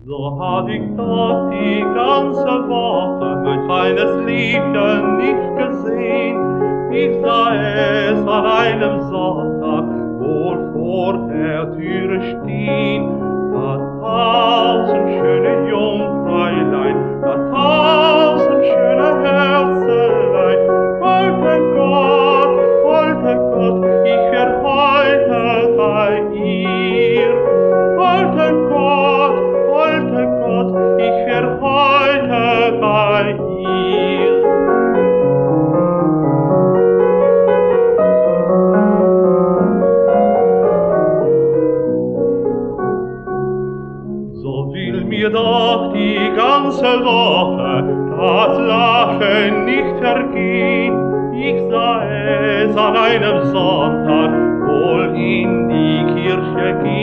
So hab ich doch die ganze Woche mein feines Liebchen nicht gesehen. Ich sah es an einem Sonntag wohl vor der Türe stehen. Das tausend schöne Jungfräulein, das tausend schöne Herzelein. Wollte Gott, ich wär heute bei ihr. Wollte Gott, ich wär heute bei ihr. So will mir doch die ganze Woche das Lachen nicht vergehen. Ich sah es an einem Sonntag wohl in die Kirche gehen.